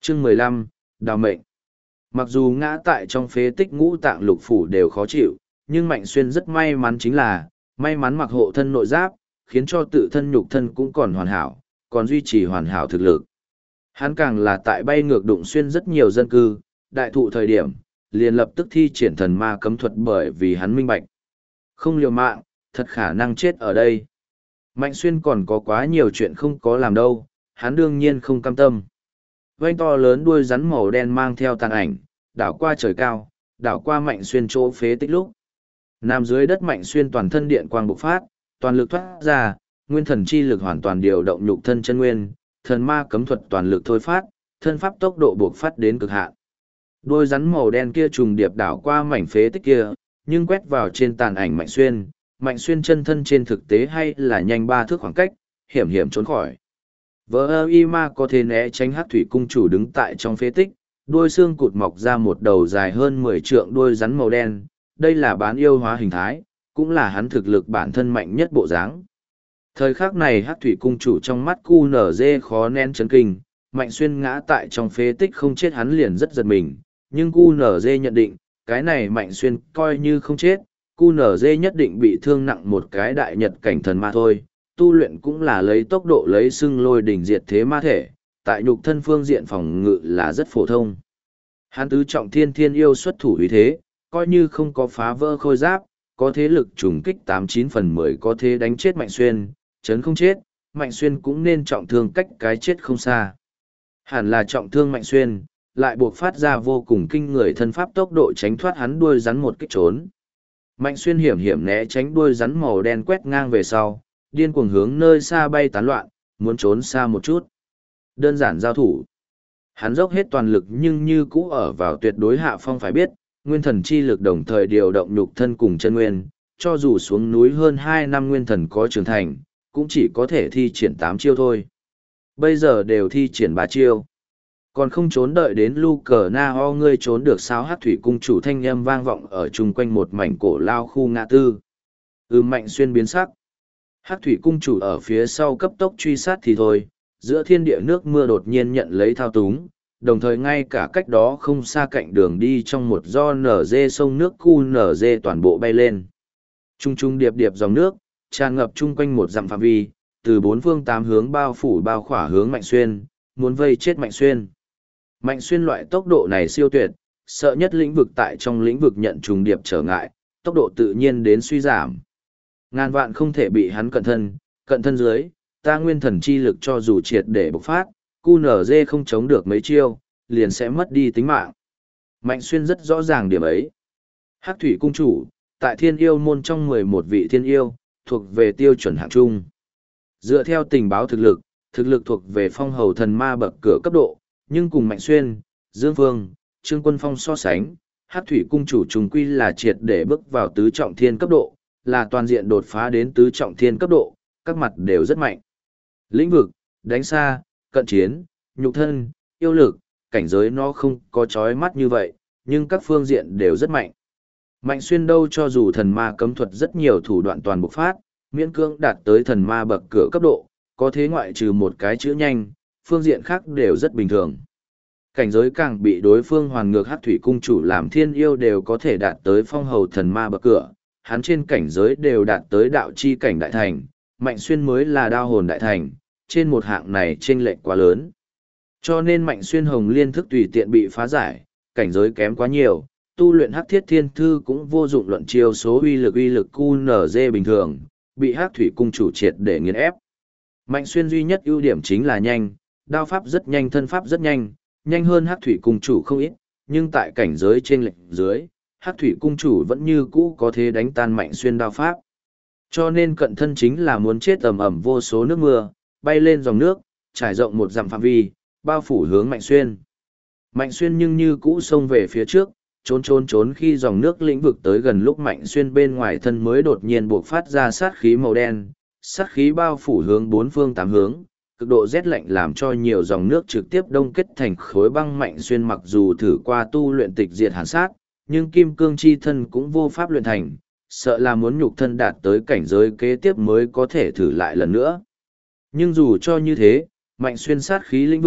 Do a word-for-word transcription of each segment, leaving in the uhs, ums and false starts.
Chương mười lăm, Đào mệnh. Mặc dù ngã tại trong phế tích ngũ tạng lục phủ đều khó chịu, nhưng Mạnh Xuyên rất may mắn chính là, may mắn mặc hộ thân nội giáp, khiến cho tự thân nhục thân cũng còn hoàn hảo, còn duy trì hoàn hảo thực lực. Hắn càng là tại bay ngược đụng xuyên rất nhiều dân cư, đại thụ thời điểm, liền lập tức thi triển thần ma cấm thuật bởi vì hắn minh bạch. Không liều mạng, thật khả năng chết ở đây. Mạnh Xuyên còn có quá nhiều chuyện không có làm đâu, hắn đương nhiên không cam tâm. Vành to lớn đuôi rắn màu đen mang theo tàn ảnh, đảo qua trời cao, đảo qua Mạnh Xuyên chỗ phế tích lúc. Nằm dưới đất Mạnh Xuyên toàn thân điện quang bộc phát, toàn lực thoát ra, nguyên thần chi lực hoàn toàn điều động nhục thân chân nguyên, thần ma cấm thuật toàn lực thôi phát, thân pháp tốc độ bộc phát đến cực hạn. Đôi rắn màu đen kia trùng điệp đảo qua mảnh phế tích kia, nhưng quét vào trên tàn ảnh Mạnh Xuyên, Mạnh Xuyên chân thân trên thực tế hay là nhanh ba thước khoảng cách, hiểm hiểm trốn khỏi. Vỡ ơ y ma có thể né tránh Hắc thủy cung chủ đứng tại trong phế tích, đuôi xương cụt mọc ra một đầu dài hơn mười trượng đuôi rắn màu đen, đây là bán yêu hóa hình thái, cũng là hắn thực lực bản thân mạnh nhất bộ dáng. Thời khắc này Hắc thủy cung chủ trong mắt cu nở dê khó nén chấn kinh, Mạnh Xuyên ngã tại trong phế tích không chết hắn liền rất giật mình, nhưng cu nở dê nhận định, cái này Mạnh Xuyên coi như không chết, cu nở dê nhất định bị thương nặng một cái đại nhật cảnh thần ma thôi, tu luyện cũng là lấy tốc độ lấy xưng lôi đỉnh diệt thế ma thể, tại nhục thân phương diện phòng ngự là rất phổ thông. Hắn tứ trọng thiên thiên yêu xuất thủ uy thế, coi như không có phá vỡ khôi giáp, có thế lực trùng kích tám chín phần mười có thế đánh chết Mạnh Xuyên, chấn không chết, Mạnh Xuyên cũng nên trọng thương cách cái chết không xa. Hẳn là trọng thương Mạnh Xuyên, lại buộc phát ra vô cùng kinh người thân pháp tốc độ tránh thoát hắn đuôi rắn một kích trốn. Mạnh Xuyên hiểm hiểm né tránh đuôi rắn màu đen quét ngang về sau, điên cuồng hướng nơi xa bay tán loạn, muốn trốn xa một chút. Đơn giản giao thủ. Hắn dốc hết toàn lực nhưng như cũ ở vào tuyệt đối hạ phong phải biết, nguyên thần chi lực đồng thời điều động nhục thân cùng chân nguyên, cho dù xuống núi hơn hai năm nguyên thần có trưởng thành, cũng chỉ có thể thi triển tám chiêu thôi. Bây giờ đều thi triển ba chiêu. Còn không trốn đợi đến lu cờ na ho ngươi trốn được sao Hắc thủy cung chủ thanh âm vang vọng ở chung quanh một mảnh cổ lao khu ngã tư. Ừ Mạnh Xuyên biến sắc. Hắc thủy cung chủ ở phía sau cấp tốc truy sát thì thôi, giữa thiên địa nước mưa đột nhiên nhận lấy thao túng, đồng thời ngay cả cách đó không xa cạnh đường đi trong một do nở dê sông nước cu nở dê toàn bộ bay lên. Trung trung điệp điệp dòng nước, tràn ngập chung quanh một dặm phạm vi, từ bốn phương tám hướng bao phủ bao khỏa hướng Mạnh Xuyên, muốn vây chết Mạnh Xuyên. Mạnh Xuyên loại tốc độ này siêu tuyệt, sợ nhất lĩnh vực tại trong lĩnh vực nhận trùng điệp trở ngại, tốc độ tự nhiên đến suy giảm. Ngàn vạn không thể bị hắn cận thân, cận thân dưới, ta nguyên thần chi lực cho dù triệt để bộc phát, cu nở dê không chống được mấy chiêu, liền sẽ mất đi tính mạng. Mạnh Xuyên rất rõ ràng điểm ấy. Hắc thủy cung chủ, tại thiên yêu môn trong mười một vị thiên yêu, thuộc về tiêu chuẩn hạng trung. Dựa theo tình báo thực lực, thực lực thuộc về phong hầu thần ma bậc cửa cấp độ, nhưng cùng Mạnh Xuyên, Dương Phương, Trương Quân Phong so sánh, Hắc thủy cung chủ trùng quy là triệt để bước vào tứ trọng thiên cấp độ, là toàn diện đột phá đến tứ trọng thiên cấp độ, các mặt đều rất mạnh. Lĩnh vực, đánh xa, cận chiến, nhục thân, yêu lực, cảnh giới nó không có chói mắt như vậy, nhưng các phương diện đều rất mạnh. Mạnh Xuyên đâu cho dù thần ma cấm thuật rất nhiều thủ đoạn toàn bộc phát, miễn cưỡng đạt tới thần ma bậc cửa cấp độ, có thế ngoại trừ một cái chữ nhanh, phương diện khác đều rất bình thường. Cảnh giới càng bị đối phương hoàn ngược Hắc thủy cung chủ làm thiên yêu đều có thể đạt tới phong hầu thần ma bậc cửa, hắn trên cảnh giới đều đạt tới đạo chi cảnh đại thành, Mạnh Xuyên mới là đao hồn đại thành, trên một hạng này chênh lệch quá lớn. Cho nên Mạnh Xuyên hồng liên thức tùy tiện bị phá giải, cảnh giới kém quá nhiều, tu luyện Hắc thiết thiên thư cũng vô dụng luận chiêu số uy lực uy lực cu nở dê bình thường, bị Hắc thủy cung chủ triệt để nghiền ép. Mạnh Xuyên duy nhất ưu điểm chính là nhanh, đao pháp rất nhanh thân pháp rất nhanh, nhanh hơn Hắc thủy cung chủ không ít, nhưng tại cảnh giới chênh lệch dưới, Hắc thủy cung chủ vẫn như cũ có thể đánh tan Mạnh Xuyên đao pháp. Cho nên cận thân chính là muốn chết ầm ầm vô số nước mưa, bay lên dòng nước, trải rộng một dặm phạm vi, bao phủ hướng Mạnh Xuyên. Mạnh Xuyên nhưng như cũ xông về phía trước, trốn trốn trốn khi dòng nước lĩnh vực tới gần lúc Mạnh Xuyên bên ngoài thân mới đột nhiên buộc phát ra sát khí màu đen, sát khí bao phủ hướng bốn phương tám hướng, cực độ rét lạnh làm cho nhiều dòng nước trực tiếp đông kết thành khối băng. Mạnh Xuyên mặc dù thử qua tu luyện tịch diệt hàn sát, nhưng kim cương chi thân cũng vô pháp luyện thành, sợ là muốn nhục thân đạt tới cảnh giới kế tiếp mới có thể thử lại lần nữa. Nhưng dù cho như thế, Mạnh Xuyên sát khí lĩnh vực,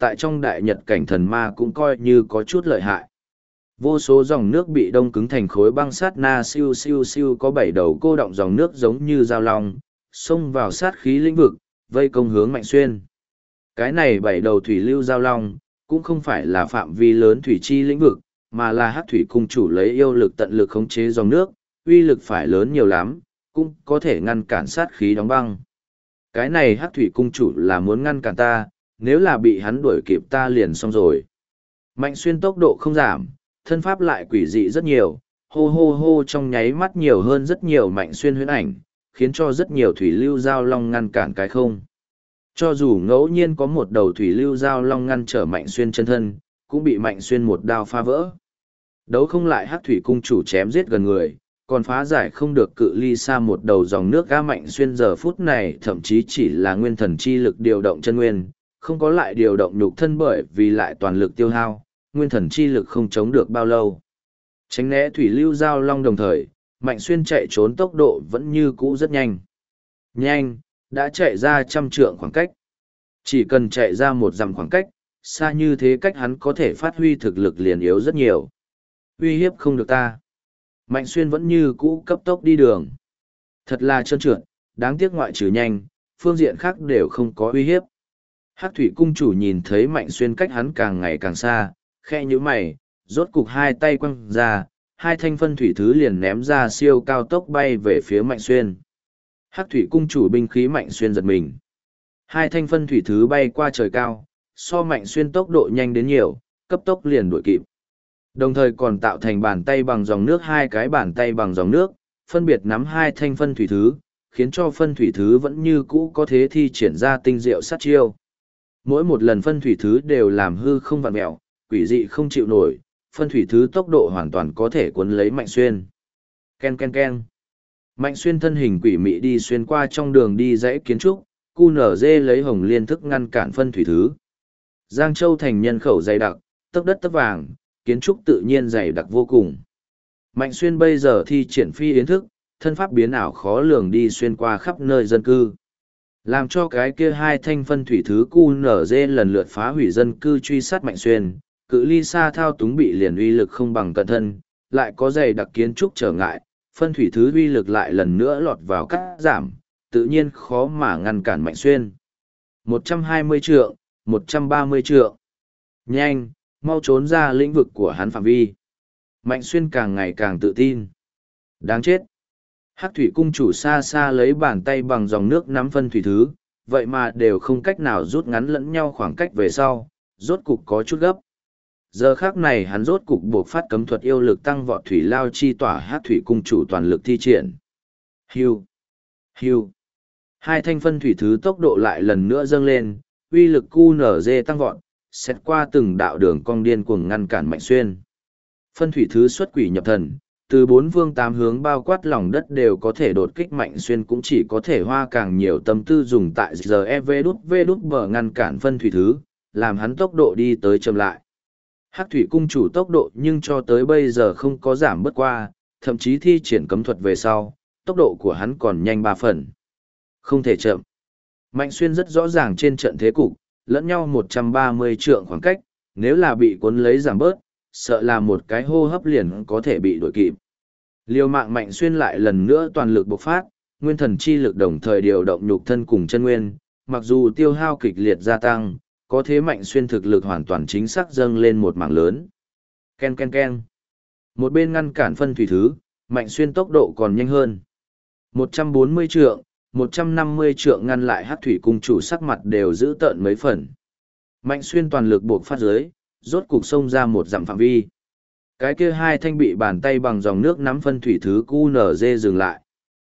tại trong đại nhật cảnh thần ma cũng coi như có chút lợi hại. Vô số dòng nước bị đông cứng thành khối băng sát na siêu siêu siêu có bảy đầu cô động dòng nước giống như dao long, xông vào sát khí lĩnh vực, vây công hướng Mạnh Xuyên. Cái này bảy đầu thủy lưu dao long, cũng không phải là phạm vi lớn thủy chi lĩnh vực, mà là hắc thủy cung chủ lấy yêu lực tận lực khống chế dòng nước, uy lực phải lớn nhiều lắm, cũng có thể ngăn cản sát khí đóng băng. Cái này hắc thủy cung chủ là muốn ngăn cản ta, nếu là bị hắn đuổi kịp ta liền xong rồi. Mạnh Xuyên tốc độ không giảm, thân pháp lại quỷ dị rất nhiều, hô hô hô trong nháy mắt nhiều hơn rất nhiều Mạnh Xuyên huyễn ảnh, khiến cho rất nhiều thủy lưu giao long ngăn cản cái không. Cho dù ngẫu nhiên có một đầu thủy lưu giao long ngăn trở Mạnh Xuyên chân thân, cũng bị Mạnh Xuyên một đao phá vỡ. Đấu không lại hắc thủy cung chủ chém giết gần người, còn phá giải không được cự ly xa một đầu dòng nước ga. Mạnh Xuyên giờ phút này thậm chí chỉ là nguyên thần chi lực điều động chân nguyên, không có lại điều động nhục thân, bởi vì lại toàn lực tiêu hao, nguyên thần chi lực không chống được bao lâu. Tránh né thủy lưu giao long đồng thời, Mạnh Xuyên chạy trốn tốc độ vẫn như cũ rất nhanh. Nhanh, đã chạy ra trăm trượng khoảng cách. Chỉ cần chạy ra một dặm khoảng cách, xa như thế cách hắn có thể phát huy thực lực liền yếu rất nhiều. Uy hiếp không được ta. Mạnh Xuyên vẫn như cũ cấp tốc đi đường. Thật là trơn trượt, đáng tiếc ngoại trừ nhanh, phương diện khác đều không có uy hiếp. Hắc thủy cung chủ nhìn thấy Mạnh Xuyên cách hắn càng ngày càng xa, khe như mày, rốt cục hai tay quăng ra, hai thanh phân thủy thứ liền ném ra siêu cao tốc bay về phía Mạnh Xuyên. Hắc thủy cung chủ binh khí Mạnh Xuyên giật mình. Hai thanh phân thủy thứ bay qua trời cao, so Mạnh Xuyên tốc độ nhanh đến nhiều, cấp tốc liền đuổi kịp. Đồng thời còn tạo thành bàn tay bằng dòng nước, hai cái bàn tay bằng dòng nước, phân biệt nắm hai thanh phân thủy thứ, khiến cho phân thủy thứ vẫn như cũ có thế thi triển ra tinh diệu sát chiêu. Mỗi một lần phân thủy thứ đều làm hư không vặn mẹo, quỷ dị không chịu nổi, phân thủy thứ tốc độ hoàn toàn có thể cuốn lấy Mạnh Xuyên. Ken ken ken. Mạnh Xuyên thân hình quỷ mị đi xuyên qua trong đường đi dãy kiến trúc, cu nở dê lấy hồng liên thức ngăn cản phân thủy thứ. Giang Châu thành nhân khẩu dày đặc, tấc đất tấc vàng, kiến trúc tự nhiên dày đặc vô cùng. Mạnh Xuyên bây giờ thi triển phi yến thức, thân pháp biến ảo khó lường đi xuyên qua khắp nơi dân cư. Làm cho cái kia hai thanh phân thủy thứ cu nở dê lần lượt phá hủy dân cư truy sát Mạnh Xuyên, cự ly xa thao túng bị liền uy lực không bằng cận thân, lại có dày đặc kiến trúc trở ngại, phân thủy thứ uy lực lại lần nữa lọt vào cắt giảm, tự nhiên khó mà ngăn cản Mạnh Xuyên. một trăm hai mươi trượng, một trăm ba mươi trượng. Nhanh, mau trốn ra lĩnh vực của hắn phạm vi. Mạnh Xuyên càng ngày càng tự tin. Đáng chết. Hắc thủy cung chủ xa xa lấy bàn tay bằng dòng nước nắm phân thủy thứ, vậy mà đều không cách nào rút ngắn lẫn nhau khoảng cách về sau, rốt cục có chút gấp. Giờ khác này hắn rốt cục buộc phát cấm thuật yêu lực tăng vọt thủy lao chi tỏa Hắc thủy cung chủ toàn lực thi triển. Hiu, hiu. Hai thanh phân thủy thứ tốc độ lại lần nữa dâng lên, uy lực cu nở dê tăng vọt, xét qua từng đạo đường cong điên cuồng ngăn cản Mạnh Xuyên. Phân thủy thứ xuất quỷ nhập thần, từ bốn phương tám hướng bao quát lòng đất đều có thể đột kích Mạnh Xuyên, cũng chỉ có thể hoa càng nhiều tâm tư dùng tại giờ e vê đút vê đút bờ ngăn cản phân thủy thứ, làm hắn tốc độ đi tới chậm lại. Hắc thủy cung chủ tốc độ nhưng cho tới bây giờ không có giảm bớt qua, thậm chí thi triển cấm thuật về sau, tốc độ của hắn còn nhanh ba phần. Không thể chậm. Mạnh Xuyên rất rõ ràng trên trận thế cục, lẫn nhau một trăm ba mươi trượng khoảng cách, nếu là bị cuốn lấy giảm bớt, sợ là một cái hô hấp liền có thể bị đuổi kịp. Liều mạng Mạnh Xuyên lại lần nữa toàn lực bộc phát, nguyên thần chi lực đồng thời điều động nhục thân cùng chân nguyên, mặc dù tiêu hao kịch liệt gia tăng, có thế Mạnh Xuyên thực lực hoàn toàn chính xác dâng lên một mảng lớn. Ken ken ken. Một bên ngăn cản phân thủy thứ, Mạnh Xuyên tốc độ còn nhanh hơn. một trăm bốn mươi trượng, một trăm năm mươi trượng ngăn lại Hắc thủy cung chủ, sắc mặt đều giữ tợn mấy phần. Mạnh Xuyên toàn lực buộc phát dưới, rốt cục xông ra một dặm phạm vi. Cái kia hai thanh bị bàn tay bằng dòng nước nắm phân thủy thứ cu nở dê dừng lại.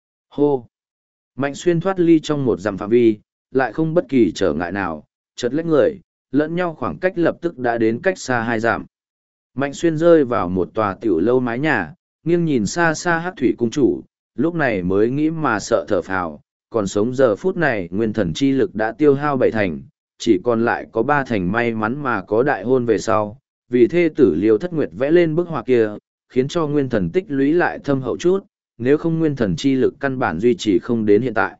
Hô! Mạnh Xuyên thoát ly trong một dặm phạm vi, lại không bất kỳ trở ngại nào, chợt lách người, lẫn nhau khoảng cách lập tức đã đến cách xa hai dặm. Mạnh Xuyên rơi vào một tòa tiểu lâu mái nhà, nghiêng nhìn xa xa Hắc thủy cung chủ, lúc này mới nghĩ mà sợ thở phào, còn sống giờ phút này nguyên thần chi lực đã tiêu hao bảy thành, chỉ còn lại có ba thành may mắn mà có đại hôn về sau, vì thê tử Liêu Thất Nguyệt vẽ lên bức họa kia, khiến cho nguyên thần tích lũy lại thâm hậu chút, nếu không nguyên thần chi lực căn bản duy trì không đến hiện tại.